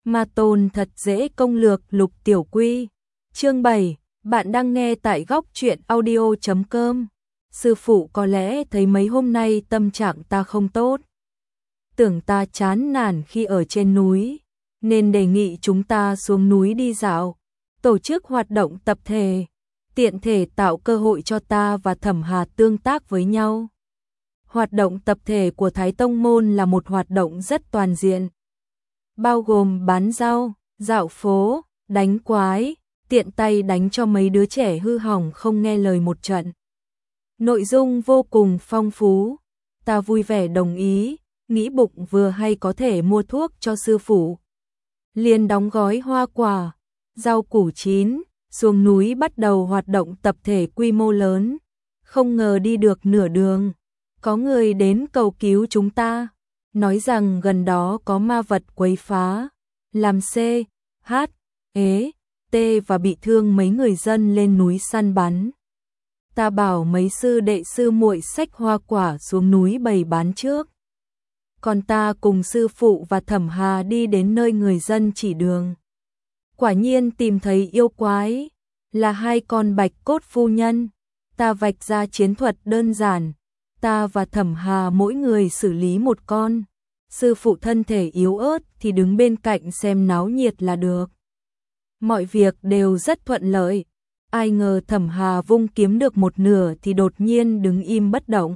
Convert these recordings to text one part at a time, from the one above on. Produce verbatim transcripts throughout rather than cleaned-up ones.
Ma Tôn thật dễ công lược Lục Tiểu Quy. Chương bảy, bạn đang nghe tại góc truyện audio chấm com. Sư phụ có lẽ thấy mấy hôm nay tâm trạng ta không tốt. Tưởng ta chán nản khi ở trên núi, nên đề nghị chúng ta xuống núi đi dạo, tổ chức hoạt động tập thể, tiện thể tạo cơ hội cho ta và Thẩm Hà tương tác với nhau. Hoạt động tập thể của Thái Tông Môn là một hoạt động rất toàn diện, bao gồm bán rau, dạo phố, đánh quái, tiện tay đánh cho mấy đứa trẻ hư hỏng không nghe lời một trận. Nội dung vô cùng phong phú, ta vui vẻ đồng ý, nghĩ bụng vừa hay có thể mua thuốc cho sư phụ. Liền đóng gói hoa quả, rau củ chín, xuống núi bắt đầu hoạt động tập thể quy mô lớn. Không ngờ đi được nửa đường, có người đến cầu cứu chúng ta, nói rằng gần đó có ma vật quấy phá, làm C, H, ế, T và bị thương mấy người dân lên núi săn bắn. Ta bảo mấy sư đệ sư muội xách hoa quả xuống núi bày bán trước. Còn ta cùng sư phụ và Thẩm Hà đi đến nơi người dân chỉ đường. Quả nhiên tìm thấy yêu quái, là hai con bạch cốt phu nhân. Ta vạch ra chiến thuật đơn giản, ta và Thẩm Hà mỗi người xử lý một con. Sư phụ thân thể yếu ớt thì đứng bên cạnh xem náo nhiệt là được. Mọi việc đều rất thuận lợi. Ai ngờ Thẩm Hà vung kiếm được một nửa thì đột nhiên đứng im bất động.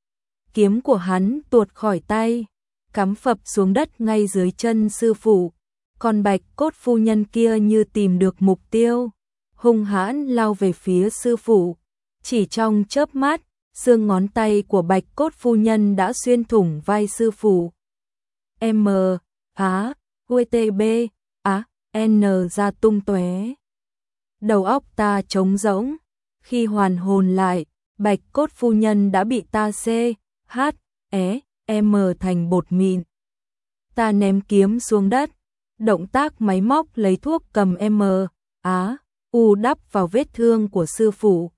Kiếm của hắn tuột khỏi tay, cắm phập xuống đất ngay dưới chân sư phụ. Còn bạch cốt phu nhân kia như tìm được mục tiêu, hung hãn lao về phía sư phụ. Chỉ trong chớp mắt, xương ngón tay của bạch cốt phu nhân đã xuyên thủng vai sư phụ. M, Á, U T B, Á, N ra tung tóe. Đầu óc ta trống rỗng, khi hoàn hồn lại, bạch cốt phu nhân đã bị ta C, H, E, M thành bột mịn. Ta ném kiếm xuống đất, động tác máy móc lấy thuốc cầm M, Á, U đắp vào vết thương của sư phụ.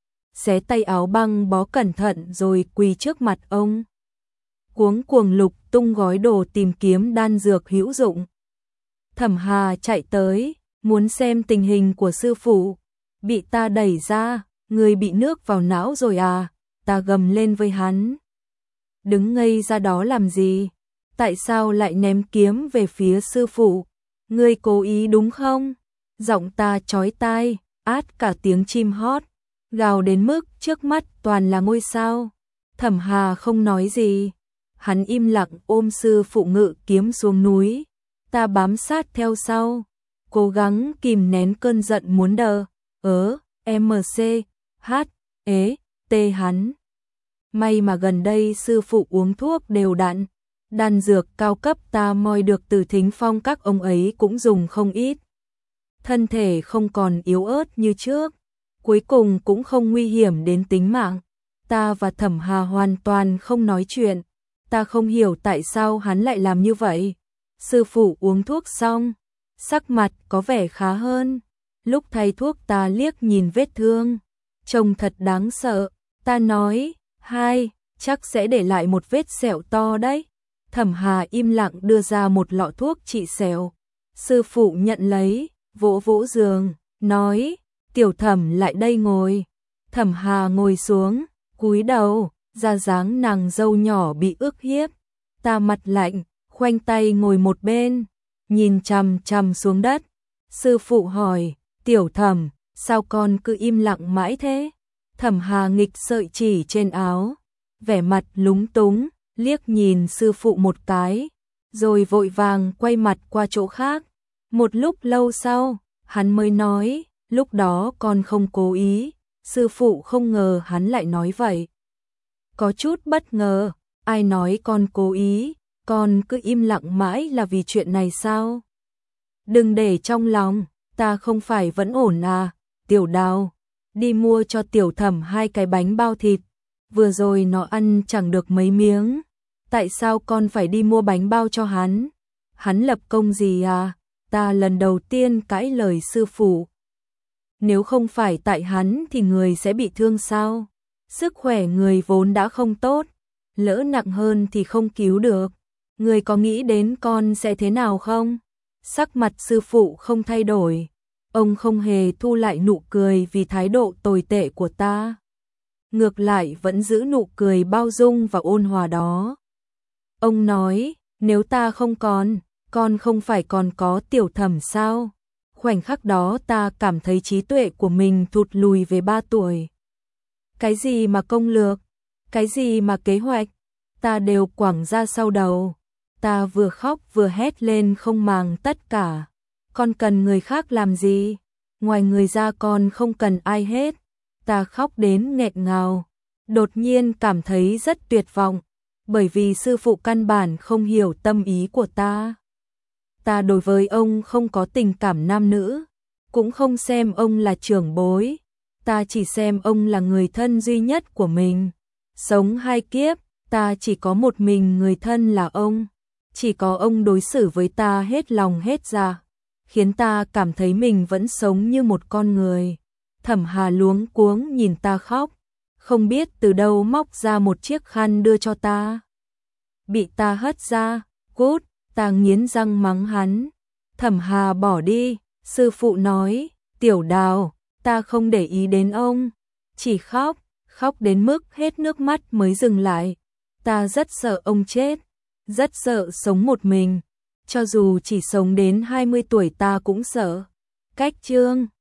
Xé tay áo băng bó cẩn thận rồi quỳ trước mặt ông. Cuống cuồng lục tung gói đồ tìm kiếm đan dược hữu dụng. Thẩm Hà chạy tới, muốn xem tình hình của sư phụ. Bị ta đẩy ra, người bị nước vào não rồi à, ta gầm lên với hắn. Đứng ngây ra đó làm gì? Tại sao lại ném kiếm về phía sư phụ? Ngươi cố ý đúng không? Giọng ta chói tai, át cả tiếng chim hót, gào đến mức trước mắt toàn là ngôi sao. Thẩm Hà không nói gì, hắn im lặng ôm sư phụ ngự kiếm xuống núi. Ta bám sát theo sau, cố gắng kìm nén cơn giận muốn đờ, ớ, M C, H, ế, T hắn. May mà gần đây sư phụ uống thuốc đều đặn, đan dược cao cấp ta moi được từ thính phong các ông ấy cũng dùng không ít. Thân thể không còn yếu ớt như trước, cuối cùng cũng không nguy hiểm đến tính mạng. Ta và Thẩm Hà hoàn toàn không nói chuyện, ta không hiểu tại sao hắn lại làm như vậy. Sư phụ uống thuốc xong, sắc mặt có vẻ khá hơn. Lúc thay thuốc ta liếc nhìn vết thương, trông thật đáng sợ. Ta nói, hai, chắc sẽ để lại một vết sẹo to đấy. Thẩm Hà im lặng đưa ra một lọ thuốc trị sẹo. Sư phụ nhận lấy, vỗ vỗ giường, nói, Tiểu Thẩm lại đây ngồi. Thẩm Hà ngồi xuống, cúi đầu, ra dáng nàng dâu nhỏ bị ức hiếp. Ta mặt lạnh, khoanh tay ngồi một bên, nhìn chằm chằm xuống đất. Sư phụ hỏi, Tiểu Thẩm, sao con cứ im lặng mãi thế? Thẩm Hà nghịch sợi chỉ trên áo, vẻ mặt lúng túng, liếc nhìn sư phụ một cái, rồi vội vàng quay mặt qua chỗ khác. Một lúc lâu sau, hắn mới nói, lúc đó con không cố ý. Sư phụ không ngờ hắn lại nói vậy. Có chút bất ngờ, ai nói con cố ý, con cứ im lặng mãi là vì chuyện này sao? Đừng để trong lòng, ta không phải vẫn ổn à, Tiểu Đào, đi mua cho Tiểu Thẩm hai cái bánh bao thịt, vừa rồi nó ăn chẳng được mấy miếng. Tại sao con phải đi mua bánh bao cho hắn? Hắn lập công gì à? Ta lần đầu tiên cãi lời sư phụ. Nếu không phải tại hắn thì người sẽ bị thương sao? Sức khỏe người vốn đã không tốt, lỡ nặng hơn thì không cứu được. Người có nghĩ đến con sẽ thế nào không? Sắc mặt sư phụ không thay đổi, ông không hề thu lại nụ cười vì thái độ tồi tệ của ta. Ngược lại vẫn giữ nụ cười bao dung và ôn hòa đó. Ông nói, nếu ta không còn, con không phải còn có Tiểu Thẩm sao? Khoảnh khắc đó ta cảm thấy trí tuệ của mình thụt lùi về ba tuổi. Cái gì mà công lược, cái gì mà kế hoạch, ta đều quẳng ra sau đầu. Ta vừa khóc vừa hét lên không màng tất cả. Con cần người khác làm gì? Ngoài người ra con không cần ai hết. Ta khóc đến nghẹn ngào. Đột nhiên cảm thấy rất tuyệt vọng, bởi vì sư phụ căn bản không hiểu tâm ý của ta. Ta đối với ông không có tình cảm nam nữ, cũng không xem ông là trưởng bối. Ta chỉ xem ông là người thân duy nhất của mình. Sống hai kiếp, ta chỉ có một mình người thân là ông. Chỉ có ông đối xử với ta hết lòng hết dạ, khiến ta cảm thấy mình vẫn sống như một con người. Thẩm Hà luống cuống nhìn ta khóc, không biết từ đâu móc ra một chiếc khăn đưa cho ta. Bị ta hất ra, cút, ta nghiến răng mắng hắn. Thẩm Hà bỏ đi, sư phụ nói, Tiểu Đào, ta không để ý đến ông, chỉ khóc, khóc đến mức hết nước mắt mới dừng lại. Ta rất sợ ông chết, rất sợ sống một mình, cho dù chỉ sống đến hai mươi tuổi ta cũng sợ. Cách chương